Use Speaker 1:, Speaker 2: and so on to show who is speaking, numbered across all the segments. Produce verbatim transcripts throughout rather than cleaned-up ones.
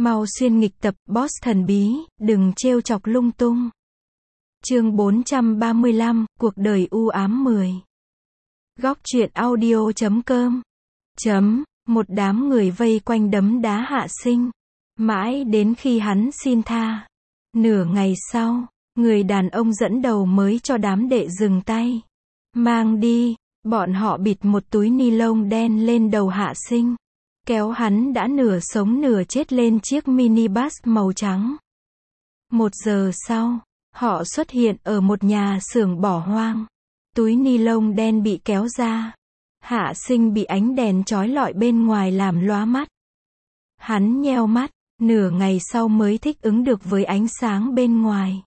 Speaker 1: Mau xuyên nghịch tập, boss thần bí, đừng trêu chọc lung tung. Chương bốn trăm ba mươi lăm, cuộc đời u ám mười. Góc truyện audio chấm com. Chấm, một đám người vây quanh đấm đá Hạ Sinh. Mãi đến khi hắn xin tha. Nửa ngày sau, người đàn ông dẫn đầu mới cho đám đệ dừng tay. Mang đi, bọn họ bịt một túi ni lông đen lên đầu Hạ Sinh. Kéo hắn đã nửa sống nửa chết lên chiếc minibus màu trắng. Một giờ sau, họ xuất hiện ở một nhà xưởng bỏ hoang. Túi ni lông đen bị kéo ra. Hạ Sinh bị ánh đèn chói lọi bên ngoài làm lóa mắt. Hắn nheo mắt, nửa ngày sau mới thích ứng được với ánh sáng bên ngoài.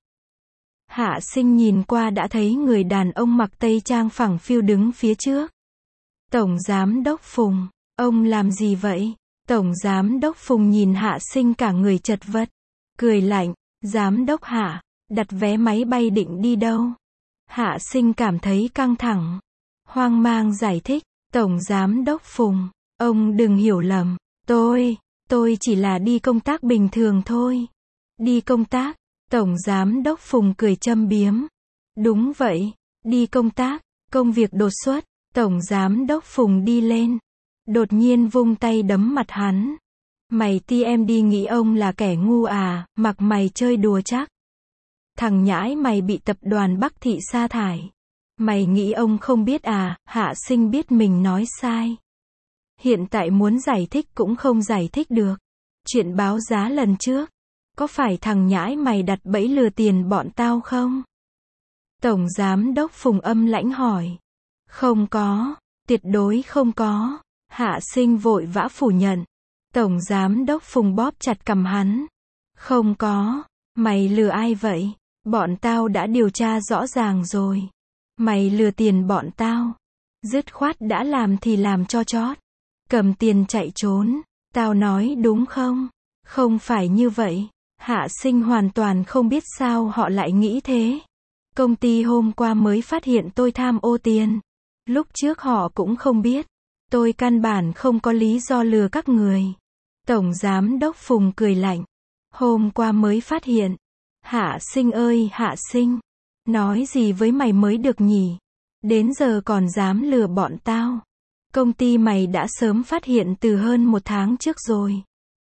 Speaker 1: Hạ Sinh nhìn qua đã thấy người đàn ông mặc tây trang phẳng phiu đứng phía trước. Tổng Giám đốc Phùng, ông làm gì vậy? Tổng Giám đốc Phùng nhìn Hạ Sinh cả người chật vật. Cười lạnh, Giám đốc Hạ, đặt vé máy bay định đi đâu? Hạ Sinh cảm thấy căng thẳng. Hoang mang giải thích, Tổng Giám đốc Phùng, ông đừng hiểu lầm, tôi, tôi chỉ là đi công tác bình thường thôi. Đi công tác? Tổng Giám đốc Phùng cười châm biếm. Đúng vậy, đi công tác, công việc đột xuất. Tổng Giám đốc Phùng đi lên. Đột nhiên vung tay đấm mặt hắn. Mày ti em đi nghĩ ông là kẻ ngu à, mặc mày chơi đùa chắc. Thằng nhãi mày bị tập đoàn Bắc Thị sa thải. Mày nghĩ ông không biết à? Hạ Sinh biết mình nói sai. Hiện tại muốn giải thích cũng không giải thích được. Chuyện báo giá lần trước, có phải thằng nhãi mày đặt bẫy lừa tiền bọn tao không? Tổng Giám đốc Phùng âm lãnh hỏi. Không có, tuyệt đối không có. Hạ Sinh vội vã phủ nhận. Tổng Giám đốc Phùng bóp chặt cằm hắn. Không có, mày lừa ai vậy? Bọn tao đã điều tra rõ ràng rồi. Mày lừa tiền bọn tao. Dứt khoát đã làm thì làm cho chót. Cầm tiền chạy trốn. Tao nói đúng không? Không phải như vậy. Hạ Sinh hoàn toàn không biết sao họ lại nghĩ thế. Công ty hôm qua mới phát hiện tôi tham ô tiền. Lúc trước họ cũng không biết. Tôi căn bản không có lý do lừa các người. Tổng Giám đốc Phùng cười lạnh. Hôm qua mới phát hiện. Hạ Sinh ơi Hạ Sinh. Nói gì với mày mới được nhỉ? Đến giờ còn dám lừa bọn tao. Công ty mày đã sớm phát hiện từ hơn một tháng trước rồi.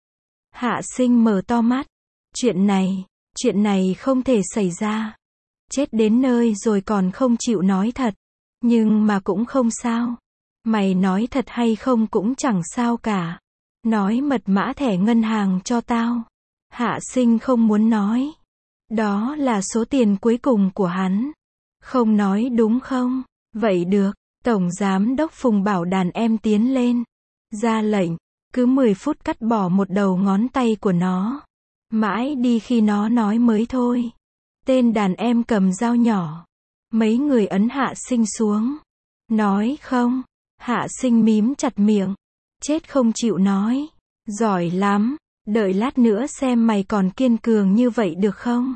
Speaker 1: Hạ Sinh mở to mắt. Chuyện này, chuyện này không thể xảy ra. Chết đến nơi rồi còn không chịu nói thật. Nhưng mà cũng không sao. Mày nói thật hay không cũng chẳng sao cả. Nói mật mã thẻ ngân hàng cho tao. Hạ Sinh không muốn nói. Đó là số tiền cuối cùng của hắn. Không nói đúng không? Vậy được. Tổng Giám đốc Phùng bảo đàn em tiến lên. Ra lệnh. Cứ mười phút cắt bỏ một đầu ngón tay của nó. Mãi đi khi nó nói mới thôi. Tên đàn em cầm dao nhỏ. Mấy người ấn Hạ Sinh xuống. Nói không. Hạ Sinh mím chặt miệng. Chết không chịu nói. Giỏi lắm. Đợi lát nữa xem mày còn kiên cường như vậy được không?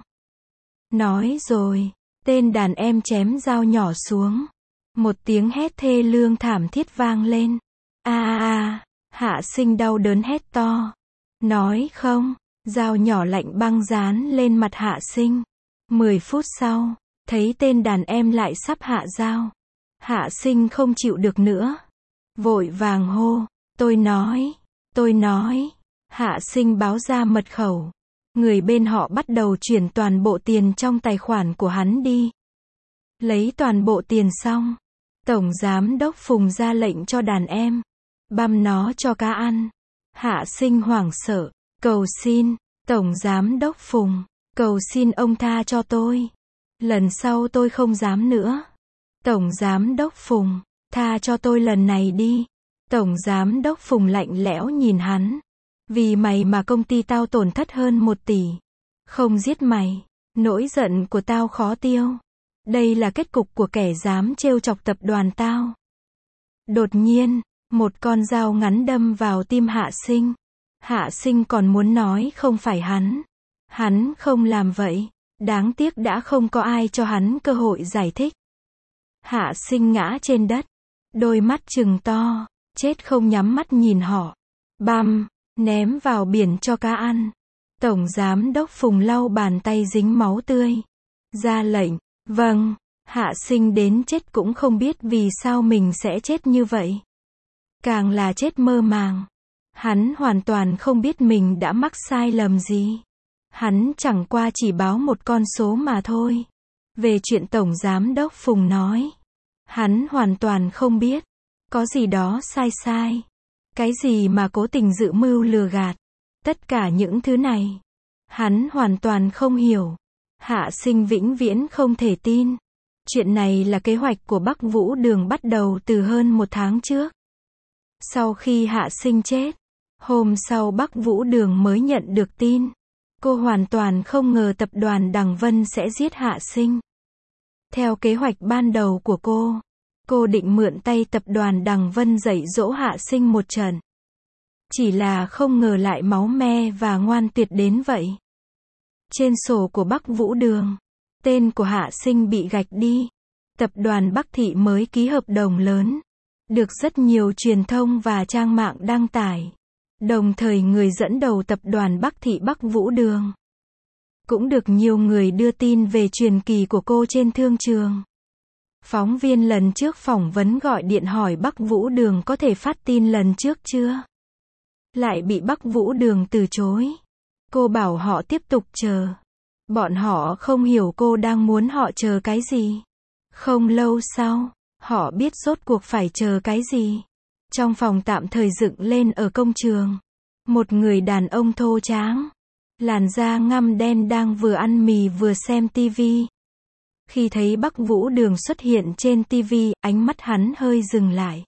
Speaker 1: Nói rồi. Tên đàn em chém dao nhỏ xuống. Một tiếng hét thê lương thảm thiết vang lên. A a a. Hạ Sinh đau đớn hét to. Nói không. Dao nhỏ lạnh băng dán lên mặt Hạ Sinh. Mười phút sau, thấy tên đàn em lại sắp hạ dao. Hạ Sinh không chịu được nữa. Vội vàng hô. Tôi nói. Tôi nói. Hạ Sinh báo ra mật khẩu. Người bên họ bắt đầu chuyển toàn bộ tiền trong tài khoản của hắn đi. Lấy toàn bộ tiền xong. Tổng Giám đốc Phùng ra lệnh cho đàn em. Băm nó cho cá ăn. Hạ Sinh hoảng sợ. Cầu xin. Tổng Giám đốc Phùng. Cầu xin ông tha cho tôi. Lần sau tôi không dám nữa. Tổng Giám đốc Phùng. Tha cho tôi lần này đi. Tổng Giám đốc Phùng lạnh lẽo nhìn hắn. Vì mày mà công ty tao tổn thất hơn một tỷ. Không giết mày. Nỗi giận của tao khó tiêu. Đây là kết cục của kẻ dám trêu chọc tập đoàn tao. Đột nhiên, một con dao ngắn đâm vào tim Hạ Sinh. Hạ Sinh còn muốn nói không phải hắn. Hắn không làm vậy. Đáng tiếc đã không có ai cho hắn cơ hội giải thích. Hạ Sinh ngã trên đất. Đôi mắt trừng to. Chết không nhắm mắt nhìn họ. Băm. ném vào biển cho cá ăn. Tổng giám đốc Phùng lau bàn tay dính máu tươi. Ra lệnh, vâng, Hạ Sinh đến chết cũng không biết vì sao mình sẽ chết như vậy. Càng là chết mơ màng. Hắn hoàn toàn không biết mình đã mắc sai lầm gì. Hắn chẳng qua chỉ báo một con số mà thôi. Về chuyện Tổng Giám đốc Phùng nói, hắn hoàn toàn không biết. Có gì đó sai sai. Cái gì mà cố tình dự mưu lừa gạt. Tất cả những thứ này, hắn hoàn toàn không hiểu. Hạ Sinh vĩnh viễn không thể tin. Chuyện này là kế hoạch của Bắc Vũ Đường bắt đầu từ hơn một tháng trước. Sau khi Hạ Sinh chết, hôm sau Bắc Vũ Đường mới nhận được tin. Cô hoàn toàn không ngờ tập đoàn Đằng Vân sẽ giết Hạ Sinh. Theo kế hoạch ban đầu của cô, cô định mượn tay tập đoàn Đằng Vân dạy dỗ Hạ Sinh một trận. Chỉ là không ngờ lại máu me và ngoan tuyệt đến vậy. Trên sổ của Bắc Vũ Đường, tên của Hạ Sinh bị gạch đi. Tập đoàn Bắc Thị mới ký hợp đồng lớn, được rất nhiều truyền thông và trang mạng đăng tải. Đồng thời người dẫn đầu tập đoàn Bắc Thị Bắc Vũ Đường cũng được nhiều người đưa tin về truyền kỳ của cô trên thương trường. Phóng viên lần trước phỏng vấn gọi điện hỏi Bắc Vũ Đường có thể phát tin lần trước chưa? Lại bị Bắc Vũ Đường từ chối. Cô bảo họ tiếp tục chờ. Bọn họ không hiểu cô đang muốn họ chờ cái gì. Không lâu sau, họ biết rốt cuộc phải chờ cái gì. Trong phòng tạm thời dựng lên ở công trường, một người đàn ông thô tráng, làn da ngăm đen đang vừa ăn mì vừa xem tivi. Khi thấy Bắc Vũ Đường xuất hiện trên tivi, ánh mắt hắn hơi dừng lại.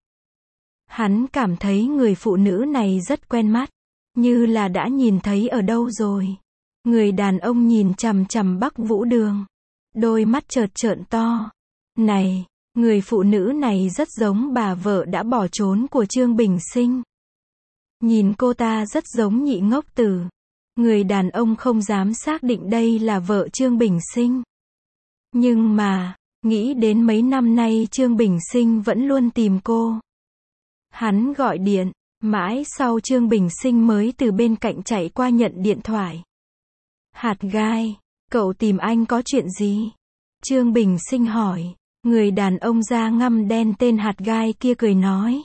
Speaker 1: Hắn cảm thấy người phụ nữ này rất quen mắt, như là đã nhìn thấy ở đâu rồi. Người đàn ông nhìn chằm chằm Bắc Vũ Đường, đôi mắt chợt trợn to. Này, người phụ nữ này rất giống bà vợ đã bỏ trốn của Trương Bình Sinh. Nhìn cô ta rất giống Nhị Ngốc Tử. Người đàn ông không dám xác định đây là vợ Trương Bình Sinh. Nhưng mà, nghĩ đến mấy năm nay Trương Bình Sinh vẫn luôn tìm cô. Hắn gọi điện, mãi sau Trương Bình Sinh mới từ bên cạnh chạy qua nhận điện thoại. Hạt Gai, cậu tìm anh có chuyện gì? Trương Bình Sinh hỏi. Người đàn ông da ngăm đen tên Hạt Gai kia cười nói.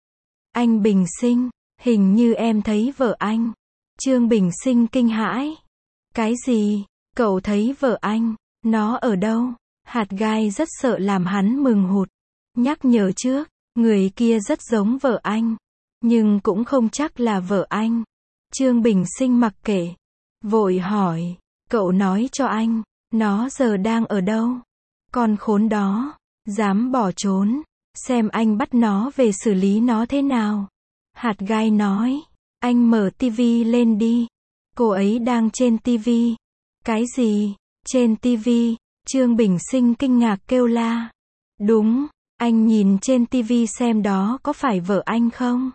Speaker 1: Anh Bình Sinh, hình như em thấy vợ anh. Trương Bình Sinh kinh hãi. Cái gì? Cậu thấy vợ anh? Nó ở đâu? Hạt Gai rất sợ làm hắn mừng hụt. Nhắc nhở trước, người kia rất giống vợ anh. Nhưng cũng không chắc là vợ anh. Trương Bình Sinh mặc kệ. Vội hỏi. Cậu nói cho anh, nó giờ đang ở đâu? Con khốn đó, dám bỏ trốn. Xem anh bắt nó về xử lý nó thế nào. Hạt Gai nói. Anh mở tivi lên đi. Cô ấy đang trên tivi. Cái gì? Trên tivi? Trương Bình Sinh kinh ngạc kêu la. Đúng, anh nhìn trên tivi xem đó có phải vợ anh không?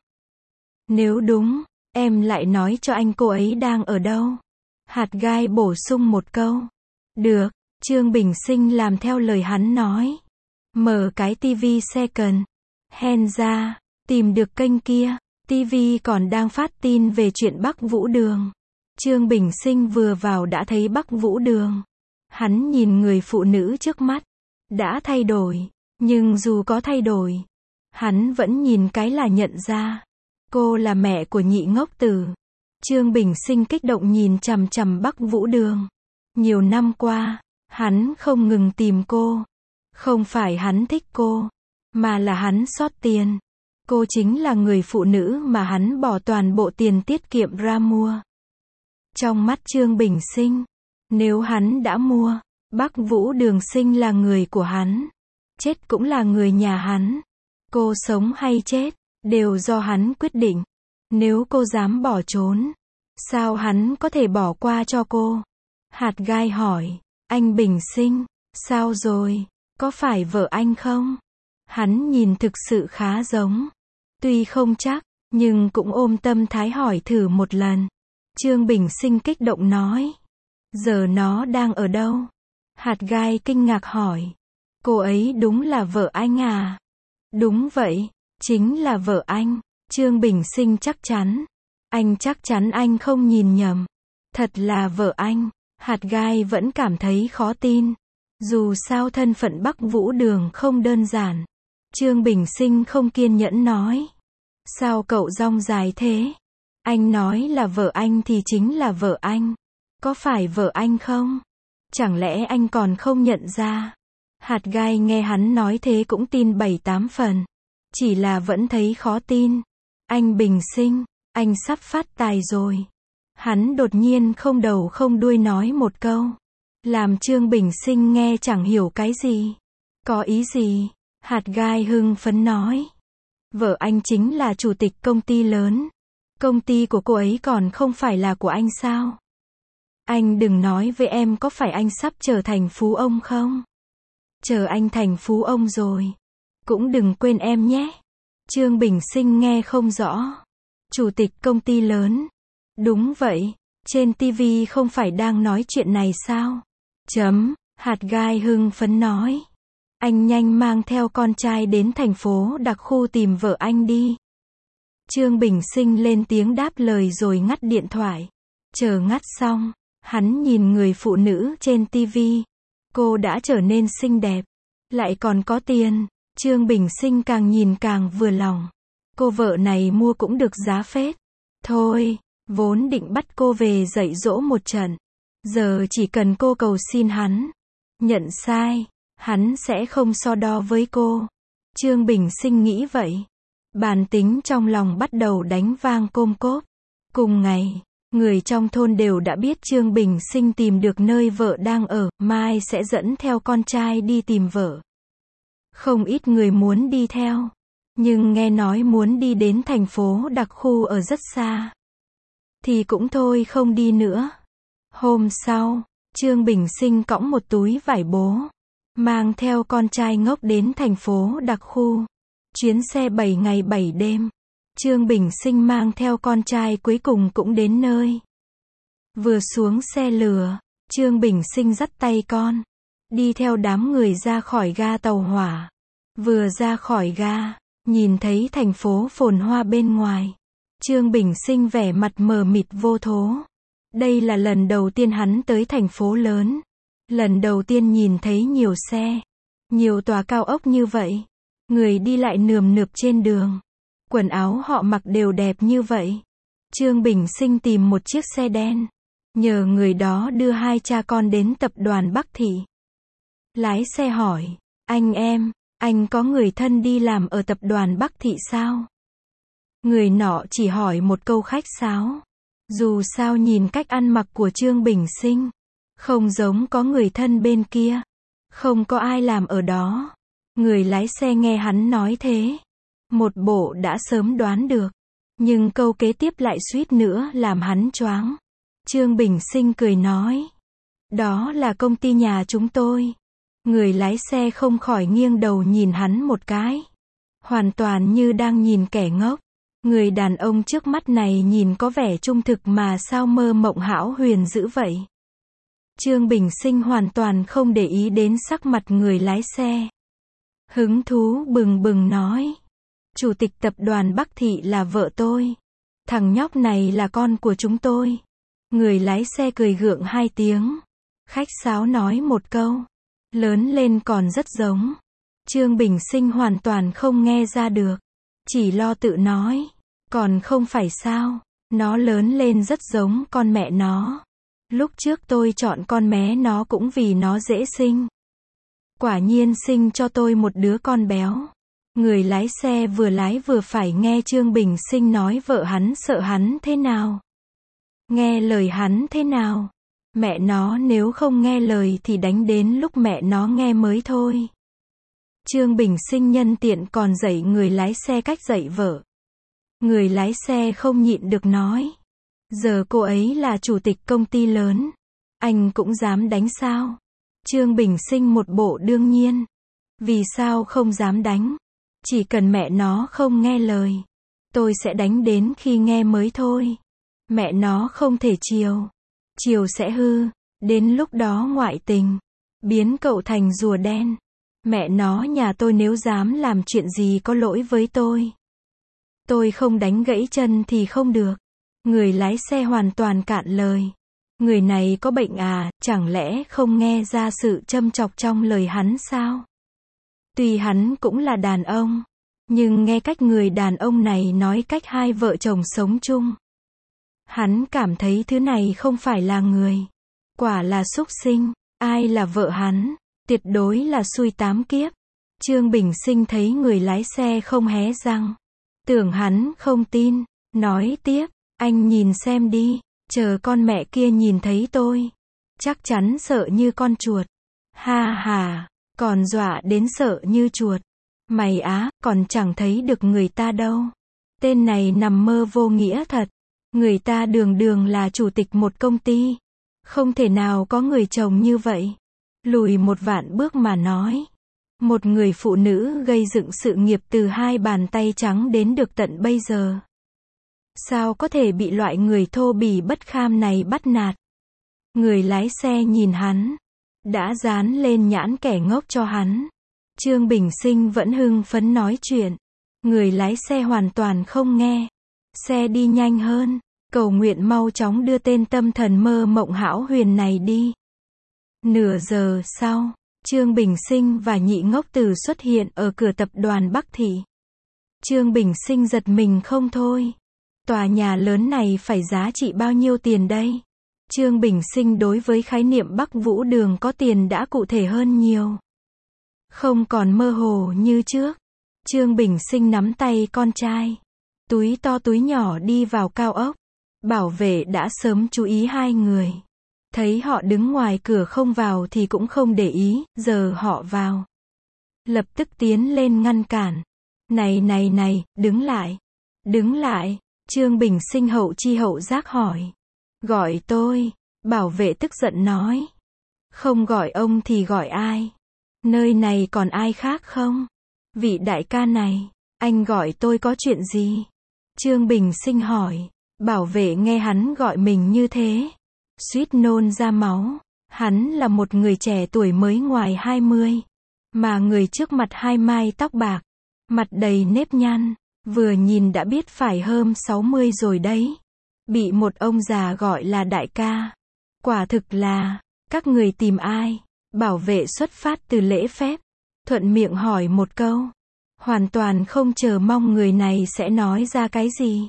Speaker 1: Nếu đúng, em lại nói cho anh cô ấy đang ở đâu. Hạt Gai bổ sung một câu. Được, Trương Bình Sinh làm theo lời hắn nói. Mở cái tivi second hand ra, tìm được kênh kia. tivi còn đang phát tin về chuyện Bắc Vũ Đường. Trương Bình Sinh vừa vào đã thấy Bắc Vũ Đường. Hắn nhìn người phụ nữ trước mắt. Đã thay đổi. Nhưng dù có thay đổi, hắn vẫn nhìn cái là nhận ra. Cô là mẹ của Nhị Ngốc Tử. Trương Bình Sinh kích động nhìn chằm chằm Bắc Vũ Đường. Nhiều năm qua, hắn không ngừng tìm cô. Không phải hắn thích cô, mà là hắn xót tiền. Cô chính là người phụ nữ mà hắn bỏ toàn bộ tiền tiết kiệm ra mua. Trong mắt Trương Bình Sinh, nếu hắn đã mua, Bắc Vũ Đường Sinh là người của hắn. Chết cũng là người nhà hắn. Cô sống hay chết, đều do hắn quyết định. Nếu cô dám bỏ trốn, sao hắn có thể bỏ qua cho cô? Hạt Gai hỏi. Anh Bình Sinh, sao rồi? Có phải vợ anh không? Hắn nhìn thực sự khá giống. Tuy không chắc, nhưng cũng ôm tâm thái hỏi thử một lần. Trương Bình Sinh kích động nói. Giờ nó đang ở đâu? Hạt Gai kinh ngạc hỏi. Cô ấy đúng là vợ anh à? Đúng vậy, chính là vợ anh. Trương Bình Sinh chắc chắn. Anh chắc chắn anh không nhìn nhầm. Thật là vợ anh. Hạt gai vẫn cảm thấy khó tin. Dù sao thân phận Bắc Vũ Đường không đơn giản. Trương Bình Sinh không kiên nhẫn nói. Sao cậu dong dài thế? Anh nói là vợ anh thì chính là vợ anh. Có phải vợ anh không? Chẳng lẽ anh còn không nhận ra? Hạt gai nghe hắn nói thế cũng tin bảy tám phần. Chỉ là vẫn thấy khó tin. Anh Bình Sinh, anh sắp phát tài rồi. Hắn đột nhiên không đầu không đuôi nói một câu. Làm Trương Bình Sinh nghe chẳng hiểu cái gì. Có ý gì? Hạt gai hưng phấn nói. Vợ anh chính là chủ tịch công ty lớn. Công ty của cô ấy còn không phải là của anh sao? Anh đừng nói với em có phải anh sắp trở thành phú ông không? Chờ anh thành phú ông rồi. Cũng đừng quên em nhé. Trương Bình Sinh nghe không rõ. Chủ tịch công ty lớn. Đúng vậy. Trên ti vi không phải đang nói chuyện này sao? Chấm. Hạt gai hưng phấn nói. Anh nhanh mang theo con trai đến thành phố đặc khu tìm vợ anh đi. Trương Bình Sinh lên tiếng đáp lời rồi ngắt điện thoại. Chờ ngắt xong, hắn nhìn người phụ nữ trên ti vi. Cô đã trở nên xinh đẹp. Lại còn có tiền. Trương Bình Sinh càng nhìn càng vừa lòng. Cô vợ này mua cũng được giá phết. Thôi, vốn định bắt cô về dạy dỗ một trận. Giờ chỉ cần cô cầu xin hắn. Nhận sai. Hắn sẽ không so đo với cô. Trương Bình Sinh nghĩ vậy. Bản tính trong lòng bắt đầu đánh vang côm cốp. Cùng ngày, người trong thôn đều đã biết Trương Bình Sinh tìm được nơi vợ đang ở, mai sẽ dẫn theo con trai đi tìm vợ. Không ít người muốn đi theo, nhưng nghe nói muốn đi đến thành phố đặc khu ở rất xa. Thì cũng thôi không đi nữa. Hôm sau, Trương Bình Sinh cõng một túi vải bố, mang theo con trai ngốc đến thành phố đặc khu. Chuyến xe bảy ngày bảy đêm. Trương Bình Sinh mang theo con trai cuối cùng cũng đến nơi. Vừa xuống xe lửa, Trương Bình Sinh dắt tay con. Đi theo đám người ra khỏi ga tàu hỏa. Vừa ra khỏi ga, nhìn thấy thành phố phồn hoa bên ngoài. Trương Bình Sinh vẻ mặt mờ mịt vô thố. Đây là lần đầu tiên hắn tới thành phố lớn. Lần đầu tiên nhìn thấy nhiều xe, nhiều tòa cao ốc như vậy. Người đi lại nườm nượp trên đường. Quần áo họ mặc đều đẹp như vậy. Trương Bình Sinh tìm một chiếc xe đen. Nhờ người đó đưa hai cha con đến tập đoàn Bắc Thị. Lái xe hỏi, anh em, anh có người thân đi làm ở tập đoàn Bắc Thị sao? Người nọ chỉ hỏi một câu khách sáo. Dù sao nhìn cách ăn mặc của Trương Bình Sinh, không giống có người thân bên kia. Không có ai làm ở đó. Người lái xe nghe hắn nói thế. Một bộ đã sớm đoán được. Nhưng câu kế tiếp lại suýt nữa làm hắn choáng. Trương Bình Sinh cười nói. Đó là công ty nhà chúng tôi. Người lái xe không khỏi nghiêng đầu nhìn hắn một cái. Hoàn toàn như đang nhìn kẻ ngốc. Người đàn ông trước mắt này nhìn có vẻ trung thực mà sao mơ mộng hão huyền dữ vậy. Trương Bình Sinh hoàn toàn không để ý đến sắc mặt người lái xe. Hứng thú bừng bừng nói. Chủ tịch tập đoàn Bắc Thị là vợ tôi. Thằng nhóc này là con của chúng tôi. Người lái xe cười gượng hai tiếng. Khách sáo nói một câu. Lớn lên còn rất giống. Trương Bình Sinh hoàn toàn không nghe ra được. Chỉ lo tự nói. Còn không phải sao. Nó lớn lên rất giống con mẹ nó. Lúc trước tôi chọn con bé nó cũng vì nó dễ sinh. Quả nhiên sinh cho tôi một đứa con béo. Người lái xe vừa lái vừa phải nghe Trương Bình Sinh nói vợ hắn sợ hắn thế nào. Nghe lời hắn thế nào. Mẹ nó nếu không nghe lời thì đánh đến lúc mẹ nó nghe mới thôi. Trương Bình Sinh nhân tiện còn dạy người lái xe cách dạy vợ. Người lái xe không nhịn được nói. Giờ cô ấy là chủ tịch công ty lớn. Anh cũng dám đánh sao? Trương Bình Sinh một bộ đương nhiên. Vì sao không dám đánh? Chỉ cần mẹ nó không nghe lời. Tôi sẽ đánh đến khi nghe mới thôi. Mẹ nó không thể chiều. Chiều sẽ hư. Đến lúc đó ngoại tình. Biến cậu thành rùa đen. Mẹ nó nhà tôi nếu dám làm chuyện gì có lỗi với tôi. Tôi không đánh gãy chân thì không được. Người lái xe hoàn toàn cạn lời. Người này có bệnh à, chẳng lẽ không nghe ra sự châm chọc trong lời hắn sao? Tuy hắn cũng là đàn ông, nhưng nghe cách người đàn ông này nói cách hai vợ chồng sống chung. Hắn cảm thấy thứ này không phải là người. Quả là súc sinh. Ai là vợ hắn? Tuyệt đối là xui tám kiếp. Trương Bình Sinh thấy người lái xe không hé răng. Tưởng hắn không tin. Nói tiếp, anh nhìn xem đi. Chờ con mẹ kia nhìn thấy tôi. Chắc chắn sợ như con chuột. Ha ha, còn dọa đến sợ như chuột. Mày á, còn chẳng thấy được người ta đâu. Tên này nằm mơ vô nghĩa thật. Người ta đường đường là chủ tịch một công ty. Không thể nào có người chồng như vậy. Lùi một vạn bước mà nói. Một người phụ nữ gây dựng sự nghiệp từ hai bàn tay trắng đến được tận bây giờ. Sao có thể bị loại người thô bỉ bất kham này bắt nạt? Người lái xe nhìn hắn. Đã dán lên nhãn kẻ ngốc cho hắn. Trương Bình Sinh vẫn hưng phấn nói chuyện. Người lái xe hoàn toàn không nghe. Xe đi nhanh hơn. Cầu nguyện mau chóng đưa tên tâm thần mơ mộng hão huyền này đi. Nửa giờ sau, Trương Bình Sinh và Nhị Ngốc Tử xuất hiện ở cửa tập đoàn Bắc Thị. Trương Bình Sinh giật mình không thôi. Tòa nhà lớn này phải giá trị bao nhiêu tiền đây? Trương Bình Sinh đối với khái niệm Bắc Vũ Đường có tiền đã cụ thể hơn nhiều. Không còn mơ hồ như trước. Trương Bình Sinh nắm tay con trai. Túi to túi nhỏ đi vào cao ốc. Bảo vệ đã sớm chú ý hai người. Thấy họ đứng ngoài cửa không vào thì cũng không để ý, giờ họ vào. Lập tức tiến lên ngăn cản. Này này này, đứng lại. Đứng lại. Trương Bình Sinh hậu chi hậu giác hỏi. Gọi tôi. Bảo vệ tức giận nói. Không gọi ông thì gọi ai? Nơi này còn ai khác không? Vị đại ca này, anh gọi tôi có chuyện gì? Trương Bình Sinh hỏi. Bảo vệ nghe hắn gọi mình như thế. Suýt nôn ra máu. Hắn là một người trẻ tuổi mới ngoài hai mươi. Mà người trước mặt hai mai tóc bạc. Mặt đầy nếp nhăn. Vừa nhìn đã biết phải hơn sáu mươi rồi đấy. Bị một ông già gọi là đại ca. Quả thực là, các người tìm ai? Bảo vệ xuất phát từ lễ phép. Thuận miệng hỏi một câu. Hoàn toàn không chờ mong người này sẽ nói ra cái gì.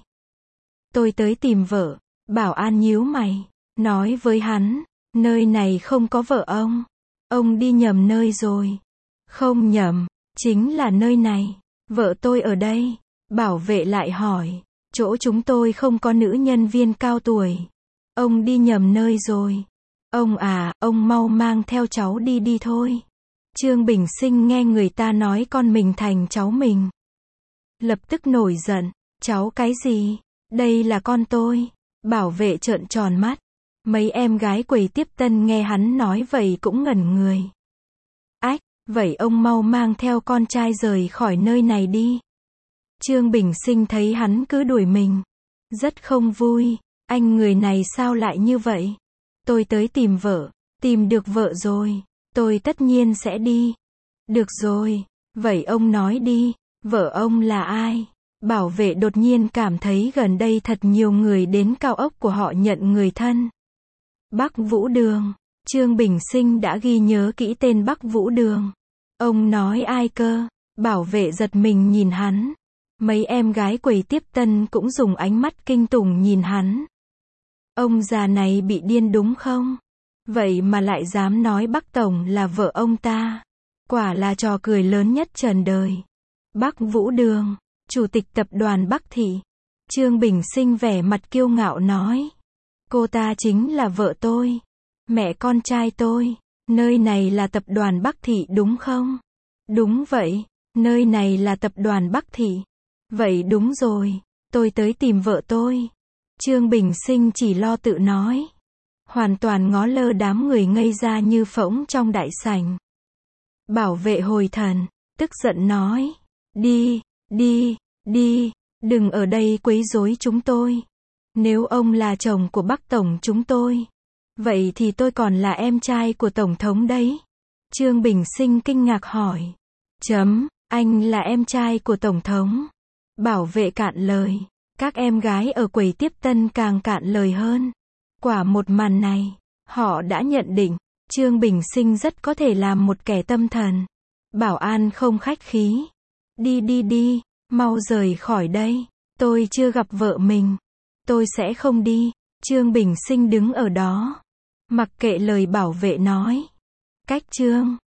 Speaker 1: Tôi tới tìm vợ. Bảo an nhíu mày. Nói với hắn. Nơi này không có vợ ông. Ông đi nhầm nơi rồi. Không nhầm. Chính là nơi này. Vợ tôi ở đây. Bảo vệ lại hỏi. Chỗ chúng tôi không có nữ nhân viên cao tuổi. Ông đi nhầm nơi rồi. Ông à, ông mau mang theo cháu đi đi thôi. Trương Bình Sinh nghe người ta nói con mình thành cháu mình. Lập tức nổi giận. Cháu cái gì? Đây là con tôi. Bảo vệ trợn tròn mắt. Mấy em gái quầy tiếp tân nghe hắn nói vậy cũng ngẩn người. Ách, vậy ông mau mang theo con trai rời khỏi nơi này đi. Trương Bình Sinh thấy hắn cứ đuổi mình. Rất không vui. Anh người này sao lại như vậy? Tôi tới tìm vợ. Tìm được vợ rồi. Tôi tất nhiên sẽ đi. Được rồi. Vậy ông nói đi. Vợ ông là ai? Bảo vệ đột nhiên cảm thấy gần đây thật nhiều người đến cao ốc của họ nhận người thân. Bắc Vũ Đường. Trương Bình Sinh đã ghi nhớ kỹ tên Bắc Vũ Đường. Ông nói ai cơ? Bảo vệ giật mình nhìn hắn. Mấy em gái quầy tiếp tân cũng dùng ánh mắt kinh tủng nhìn hắn. Ông già này bị điên đúng không? Vậy mà lại dám nói Bắc Tổng là vợ ông ta. Quả là trò cười lớn nhất trần đời. Bắc Vũ Đường, Chủ tịch tập đoàn Bắc Thị. Trương Bình Sinh vẻ mặt kiêu ngạo nói. Cô ta chính là vợ tôi. Mẹ con trai tôi. Nơi này là tập đoàn Bắc Thị đúng không? Đúng vậy. Nơi này là tập đoàn Bắc Thị. Vậy đúng rồi. Tôi tới tìm vợ tôi. Trương Bình Sinh chỉ lo tự nói. Hoàn toàn ngó lơ đám người ngây ra như phỗng trong đại sảnh. Bảo vệ hồi thần. Tức giận nói. Đi, đi, đi. Đừng ở đây quấy rối chúng tôi. Nếu ông là chồng của Bắc Tổng chúng tôi. Vậy thì tôi còn là em trai của Tổng thống đấy. Trương Bình Sinh kinh ngạc hỏi. Chấm, anh là em trai của Tổng thống. Bảo vệ cạn lời. Các em gái ở quầy tiếp tân càng cạn lời hơn. Quả một màn này, họ đã nhận định, Trương Bình Sinh rất có thể làm một kẻ tâm thần. Bảo an không khách khí. Đi đi đi, mau rời khỏi đây. Tôi chưa gặp vợ mình. Tôi sẽ không đi. Trương Bình Sinh đứng ở đó. Mặc kệ lời bảo vệ nói. Cách Trương